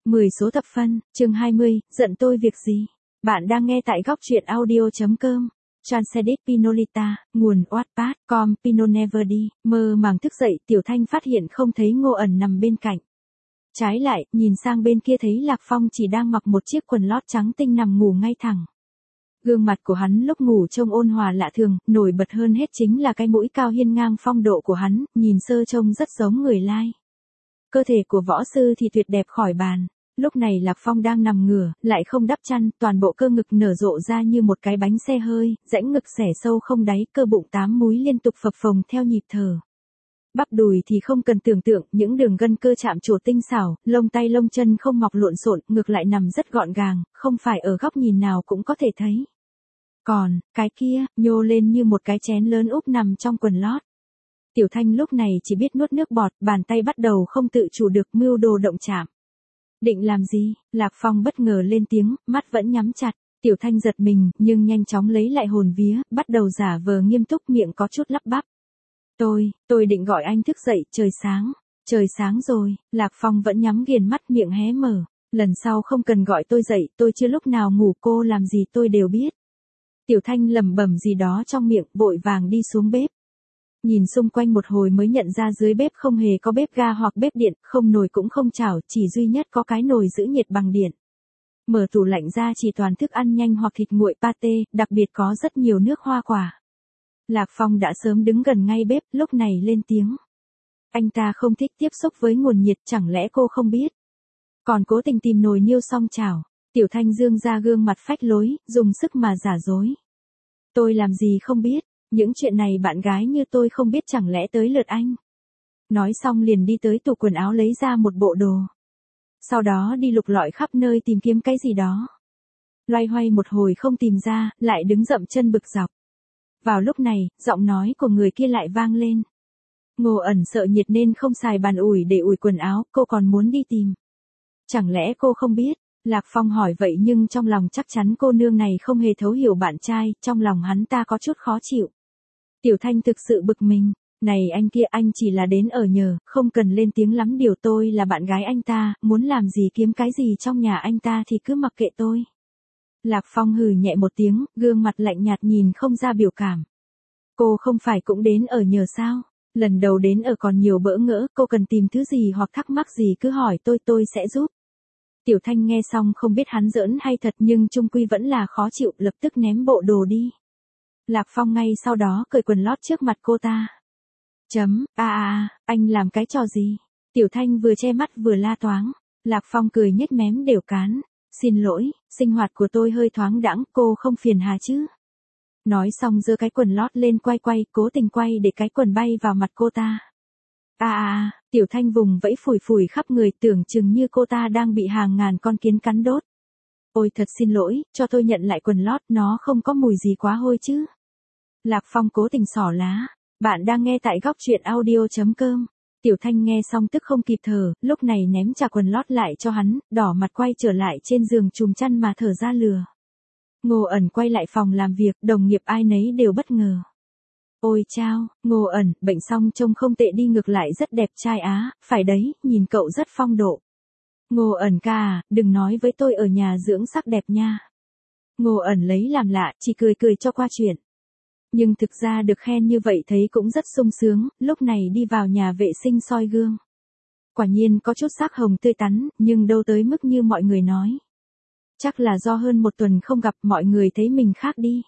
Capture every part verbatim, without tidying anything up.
mười số thập phân, chương hai mươi, giận tôi việc gì? Bạn đang nghe tại góc truyện audio.com. Transedit Pinolita, nguồn Wattpad, com, Pino Never đi, mơ màng thức dậy, Tiểu Thanh phát hiện không thấy Ngô ẩn nằm bên cạnh. Trái lại, nhìn sang bên kia thấy Lạc Phong chỉ đang mặc một chiếc quần lót trắng tinh nằm ngủ ngay thẳng. Gương mặt của hắn lúc ngủ trông ôn hòa lạ thường, nổi bật hơn hết chính là cái mũi cao hiên ngang phong độ của hắn, nhìn sơ trông rất giống người lai. Cơ thể của võ sư thì tuyệt đẹp khỏi bàn. Lúc này Lạc Phong đang nằm ngửa, lại không đắp chăn, toàn bộ cơ ngực nở rộ ra như một cái bánh xe hơi, rãnh ngực xẻ sâu không đáy, cơ bụng tám múi liên tục phập phồng theo nhịp thở. Bắp đùi thì không cần tưởng tượng, những đường gân cơ chạm trổ tinh xảo, lông tay lông chân không mọc lộn xộn, ngược lại nằm rất gọn gàng, không phải ở góc nhìn nào cũng có thể thấy. Còn, cái kia, nhô lên như một cái chén lớn úp nằm trong quần lót. Tiểu Thanh lúc này chỉ biết nuốt nước bọt, bàn tay bắt đầu không tự chủ được mưu đồ động chạm. Định làm gì? Lạc Phong bất ngờ lên tiếng, mắt vẫn nhắm chặt. Tiểu Thanh giật mình, nhưng nhanh chóng lấy lại hồn vía, bắt đầu giả vờ nghiêm túc, miệng có chút lắp bắp. Tôi, tôi định gọi anh thức dậy, trời sáng. Trời sáng rồi, Lạc Phong vẫn nhắm nghiền mắt, miệng hé mở. Lần sau không cần gọi tôi dậy, tôi chưa lúc nào ngủ, cô làm gì tôi đều biết. Tiểu Thanh lẩm bẩm gì đó trong miệng, vội vàng đi xuống bếp. Nhìn xung quanh một hồi mới nhận ra dưới bếp không hề có bếp ga hoặc bếp điện, không nồi cũng không chảo, chỉ duy nhất có cái nồi giữ nhiệt bằng điện. Mở tủ lạnh ra chỉ toàn thức ăn nhanh hoặc thịt nguội pate, đặc biệt có rất nhiều nước hoa quả. Lạc Phong đã sớm đứng gần ngay bếp, lúc này lên tiếng. Anh ta không thích tiếp xúc với nguồn nhiệt, chẳng lẽ cô không biết? Còn cố tình tìm nồi niêu xong chảo. Tiểu Thanh dương ra gương mặt phách lối, dùng sức mà giả dối. Tôi làm gì không biết. Những chuyện này bạn gái như tôi không biết, chẳng lẽ tới lượt anh. Nói xong liền đi tới tủ quần áo lấy ra một bộ đồ. Sau đó đi lục lọi khắp nơi tìm kiếm cái gì đó. Loay hoay một hồi không tìm ra, lại đứng dậm chân bực dọc. Vào lúc này, giọng nói của người kia lại vang lên. Ngô ẩn sợ nhiệt nên không xài bàn ủi để ủi quần áo, cô còn muốn đi tìm. Chẳng lẽ cô không biết? Lạc Phong hỏi vậy nhưng trong lòng chắc chắn cô nương này không hề thấu hiểu bạn trai, trong lòng hắn ta có chút khó chịu. Tiểu Thanh thực sự bực mình, này anh kia, anh chỉ là đến ở nhờ, không cần lên tiếng lắm, điều tôi là bạn gái anh ta, muốn làm gì kiếm cái gì trong nhà anh ta thì cứ mặc kệ tôi. Lạc Phong hừ nhẹ một tiếng, gương mặt lạnh nhạt nhìn không ra biểu cảm. Cô không phải cũng đến ở nhờ sao? Lần đầu đến ở còn nhiều bỡ ngỡ, cô cần tìm thứ gì hoặc thắc mắc gì cứ hỏi tôi, tôi sẽ giúp. Tiểu Thanh nghe xong không biết hắn giỡn hay thật nhưng chung quy vẫn là khó chịu, lập tức ném bộ đồ đi. Lạc Phong ngay sau đó cởi quần lót trước mặt cô ta. Chấm, a a a, anh làm cái trò gì? Tiểu Thanh vừa che mắt vừa la toáng. Lạc Phong cười nhếch mém đều cán. Xin lỗi, sinh hoạt của tôi hơi thoáng đãng, cô không phiền hà chứ? Nói xong giơ cái quần lót lên quay quay, cố tình quay để cái quần bay vào mặt cô ta. A a a, Tiểu Thanh vùng vẫy phủi phủi khắp người, tưởng chừng như cô ta đang bị hàng ngàn con kiến cắn đốt. Ôi thật xin lỗi, cho tôi nhận lại quần lót, nó không có mùi gì quá hôi chứ? Lạc Phong cố tình xỏ lá. Bạn đang nghe tại góc truyện audio.com. Tiểu Thanh nghe xong tức không kịp thở, lúc này ném trả quần lót lại cho hắn, đỏ mặt quay trở lại trên giường trùm chăn mà thở ra lừa. Ngô ẩn quay lại phòng làm việc, đồng nghiệp ai nấy đều bất ngờ. Ôi chao, Ngô ẩn, bệnh xong trông không tệ đi, ngược lại rất đẹp trai á, phải đấy, nhìn cậu rất phong độ. Ngô ẩn ca à, đừng nói với tôi ở nhà dưỡng sắc đẹp nha. Ngô ẩn lấy làm lạ, chỉ cười cười cho qua chuyện. Nhưng thực ra được khen như vậy thấy cũng rất sung sướng, lúc này đi vào nhà vệ sinh soi gương. Quả nhiên có chút sắc hồng tươi tắn, nhưng đâu tới mức như mọi người nói. Chắc là do hơn một tuần không gặp, mọi người thấy mình khác đi.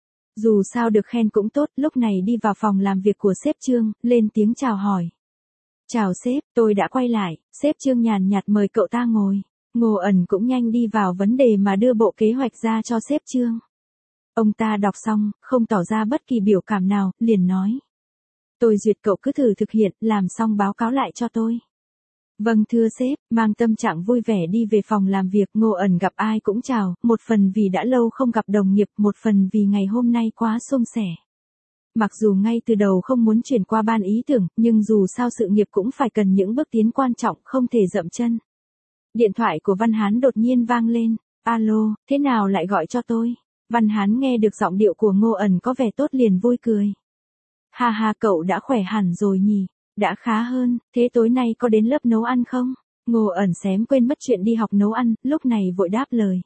Dù sao được khen cũng tốt, lúc này đi vào phòng làm việc của sếp Trương, lên tiếng chào hỏi. Chào sếp, tôi đã quay lại, sếp Trương nhàn nhạt mời cậu ta ngồi. Ngô ẩn cũng nhanh đi vào vấn đề mà đưa bộ kế hoạch ra cho sếp Trương. Ông ta đọc xong, không tỏ ra bất kỳ biểu cảm nào, liền nói. Tôi duyệt, cậu cứ thử thực hiện, làm xong báo cáo lại cho tôi. Vâng thưa sếp, mang tâm trạng vui vẻ đi về phòng làm việc. Ngô ẩn gặp ai cũng chào, một phần vì đã lâu không gặp đồng nghiệp, một phần vì ngày hôm nay quá suôn sẻ. Mặc dù ngay từ đầu không muốn chuyển qua ban ý tưởng, nhưng dù sao sự nghiệp cũng phải cần những bước tiến quan trọng, không thể dậm chân. Điện thoại của Văn Hán đột nhiên vang lên. Alo, thế nào lại gọi cho tôi? Văn Hán nghe được giọng điệu của Ngô ẩn có vẻ tốt liền vui cười. Ha ha, cậu đã khỏe hẳn rồi nhỉ? Đã khá hơn, thế tối nay có đến lớp nấu ăn không? Ngô ẩn xém quên mất chuyện đi học nấu ăn, lúc này vội đáp lời.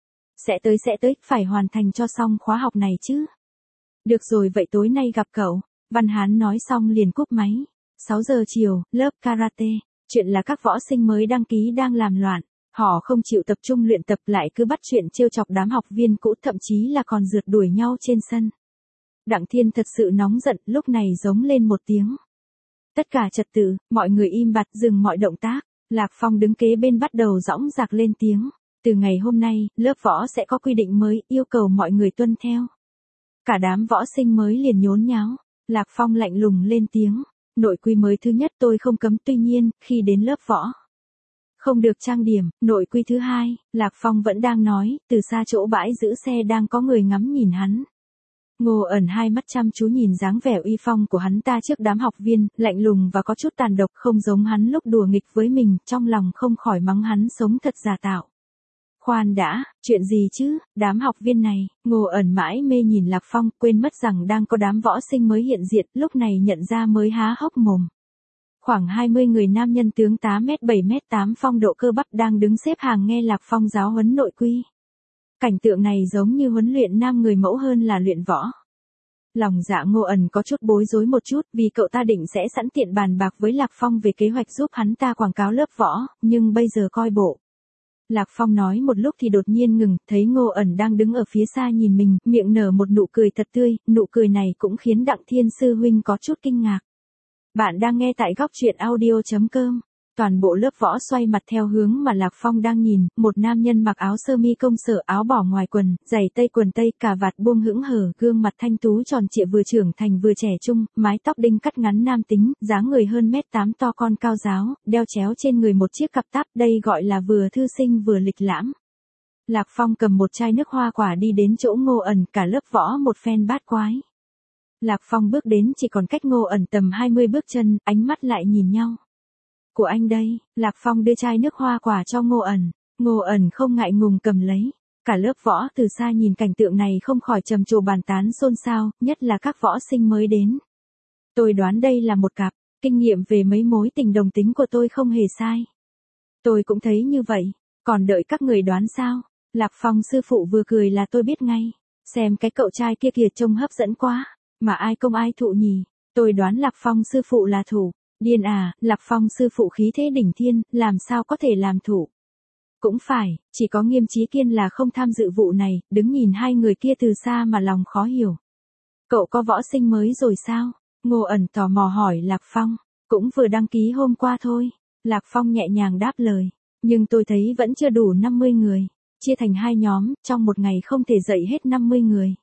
Sẽ tới sẽ tới, phải hoàn thành cho xong khóa học này chứ. Được rồi vậy tối nay gặp cậu. Văn Hán nói xong liền cúp máy. sáu giờ chiều, lớp karate. Chuyện là các võ sinh mới đăng ký đang làm loạn. Họ không chịu tập trung luyện tập lại cứ bắt chuyện trêu chọc đám học viên cũ, thậm chí là còn rượt đuổi nhau trên sân. Đặng Thiên thật sự nóng giận, lúc này giống lên một tiếng. Tất cả trật tự, mọi người im bặt dừng mọi động tác. Lạc Phong đứng kế bên bắt đầu dõng dạc lên tiếng. Từ ngày hôm nay, lớp võ sẽ có quy định mới, yêu cầu mọi người tuân theo. Cả đám võ sinh mới liền nhốn nháo. Lạc Phong lạnh lùng lên tiếng. Nội quy mới thứ nhất tôi không cấm, tuy nhiên, khi đến lớp võ không được trang điểm. Nội quy thứ hai, Lạc Phong vẫn đang nói, từ xa chỗ bãi giữ xe đang có người ngắm nhìn hắn. Ngô ẩn hai mắt chăm chú nhìn dáng vẻ uy phong của hắn ta trước đám học viên, lạnh lùng và có chút tàn độc, không giống hắn lúc đùa nghịch với mình, trong lòng không khỏi mắng hắn sống thật giả tạo. Khoan đã, chuyện gì chứ, đám học viên này, Ngô ẩn mãi mê nhìn Lạc Phong, quên mất rằng đang có đám võ sinh mới hiện diện, lúc này nhận ra mới há hốc mồm. Khoảng hai mươi người nam nhân tướng tám mét bảy mét tám phong độ cơ bắp đang đứng xếp hàng nghe Lạc Phong giáo huấn nội quy. Cảnh tượng này giống như huấn luyện nam người mẫu hơn là luyện võ. Lòng dạ Ngô ẩn có chút bối rối một chút vì cậu ta định sẽ sẵn tiện bàn bạc với Lạc Phong về kế hoạch giúp hắn ta quảng cáo lớp võ, nhưng bây giờ coi bộ. Lạc Phong nói một lúc thì đột nhiên ngừng, thấy Ngô ẩn đang đứng ở phía xa nhìn mình, miệng nở một nụ cười thật tươi, nụ cười này cũng khiến Đặng Thiên sư huynh có chút kinh ngạc. Bạn đang nghe tại góc truyện audio chấm com. Toàn bộ lớp võ xoay mặt theo hướng mà Lạc Phong đang nhìn, một nam nhân mặc áo sơ mi công sở, áo bỏ ngoài quần, giày tây quần tây, cà vạt buông hững hở, gương mặt thanh tú tròn trịa vừa trưởng thành vừa trẻ trung, mái tóc đinh cắt ngắn nam tính, dáng người hơn mét tám to con cao ráo, đeo chéo trên người một chiếc cặp táp, đây gọi là vừa thư sinh vừa lịch lãm. Lạc Phong cầm một chai nước hoa quả đi đến chỗ Ngô ẩn, cả lớp võ một phen bát quái. Lạc Phong bước đến chỉ còn cách Ngô ẩn tầm hai mươi bước chân, ánh mắt lại nhìn nhau. Của anh đây, Lạc Phong đưa chai nước hoa quả cho Ngô ẩn. Ngô ẩn không ngại ngùng cầm lấy. Cả lớp võ từ xa nhìn cảnh tượng này không khỏi trầm trồ bàn tán xôn xao, nhất là các võ sinh mới đến. Tôi đoán đây là một cặp, kinh nghiệm về mấy mối tình đồng tính của tôi không hề sai. Tôi cũng thấy như vậy, còn đợi các người đoán sao? Lạc Phong sư phụ vừa cười là tôi biết ngay. Xem cái cậu trai kia kìa trông hấp dẫn quá, mà ai công ai thụ nhỉ? Tôi đoán Lạc Phong sư phụ là thủ. Điên à, Lạc Phong sư phụ khí thế đỉnh thiên, làm sao có thể làm thủ? Cũng phải, chỉ có Nghiêm Chí Kiên là không tham dự vụ này, đứng nhìn hai người kia từ xa mà lòng khó hiểu. Cậu có võ sinh mới rồi sao? Ngô ẩn tò mò hỏi Lạc Phong. Cũng vừa đăng ký hôm qua thôi. Lạc Phong nhẹ nhàng đáp lời. Nhưng tôi thấy vẫn chưa đủ năm mươi người. Chia thành hai nhóm, trong một ngày không thể dạy hết năm mươi người.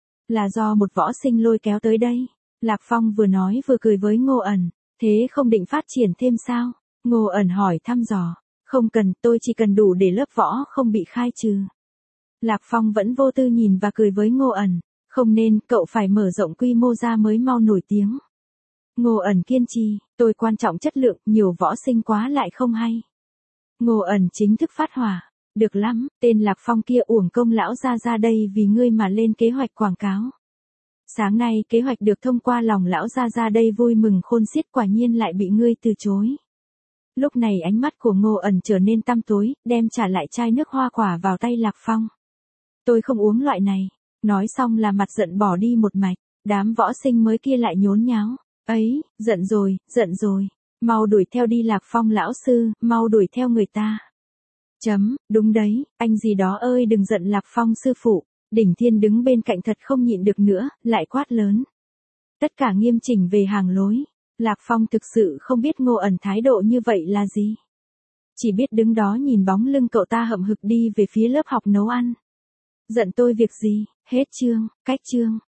Là do một võ sinh lôi kéo tới đây. Lạc Phong vừa nói vừa cười với Ngô ẩn. Thế không định phát triển thêm sao? Ngô ẩn hỏi thăm dò. Không cần, tôi chỉ cần đủ để lớp võ không bị khai trừ. Lạc Phong vẫn vô tư nhìn và cười với Ngô ẩn. Không nên, cậu phải mở rộng quy mô ra mới mau nổi tiếng. Ngô ẩn kiên trì, tôi quan trọng chất lượng, nhiều võ sinh quá lại không hay. Ngô ẩn chính thức phát hỏa. Được lắm, tên Lạc Phong kia uổng công lão ra ra đây vì ngươi mà lên kế hoạch quảng cáo. Sáng nay kế hoạch được thông qua, lòng lão ra ra đây vui mừng khôn xiết, quả nhiên lại bị ngươi từ chối. Lúc này ánh mắt của Ngô ẩn trở nên tăm tối, đem trả lại chai nước hoa quả vào tay Lạc Phong. Tôi không uống loại này. Nói xong là mặt giận bỏ đi một mạch. Đám võ sinh mới kia lại nhốn nháo. Ấy, giận rồi, giận rồi. Mau đuổi theo đi Lạc Phong lão sư, mau đuổi theo người ta. Chấm, đúng đấy, anh gì đó ơi đừng giận Lạc Phong sư phụ. Đỉnh Thiên đứng bên cạnh thật không nhịn được nữa, lại quát lớn. Tất cả nghiêm chỉnh về hàng lối. Lạc Phong thực sự không biết Ngô ẩn thái độ như vậy là gì. Chỉ biết đứng đó nhìn bóng lưng cậu ta hậm hực đi về phía lớp học nấu ăn. Giận tôi việc gì, hết chương, cách chương.